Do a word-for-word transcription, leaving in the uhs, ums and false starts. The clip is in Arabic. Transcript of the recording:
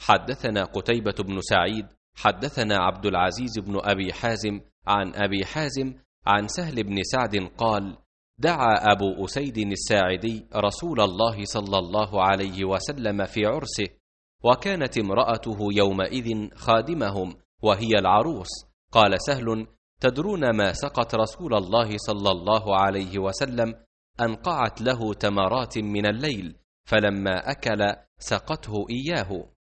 حدثنا قتيبة بن سعيد حدثنا عبد العزيز بن أبي حازم عن أبي حازم عن سهل بن سعد قال: دعا أبو أسيد الساعدي رسول الله صلى الله عليه وسلم في عرسه، وكانت امرأته يومئذ خادمهم وهي العروس. قال سهل: تدرون ما سقت رسول الله صلى الله عليه وسلم؟ أنقعت له تمرات من الليل، فلما أكل سقته إياه.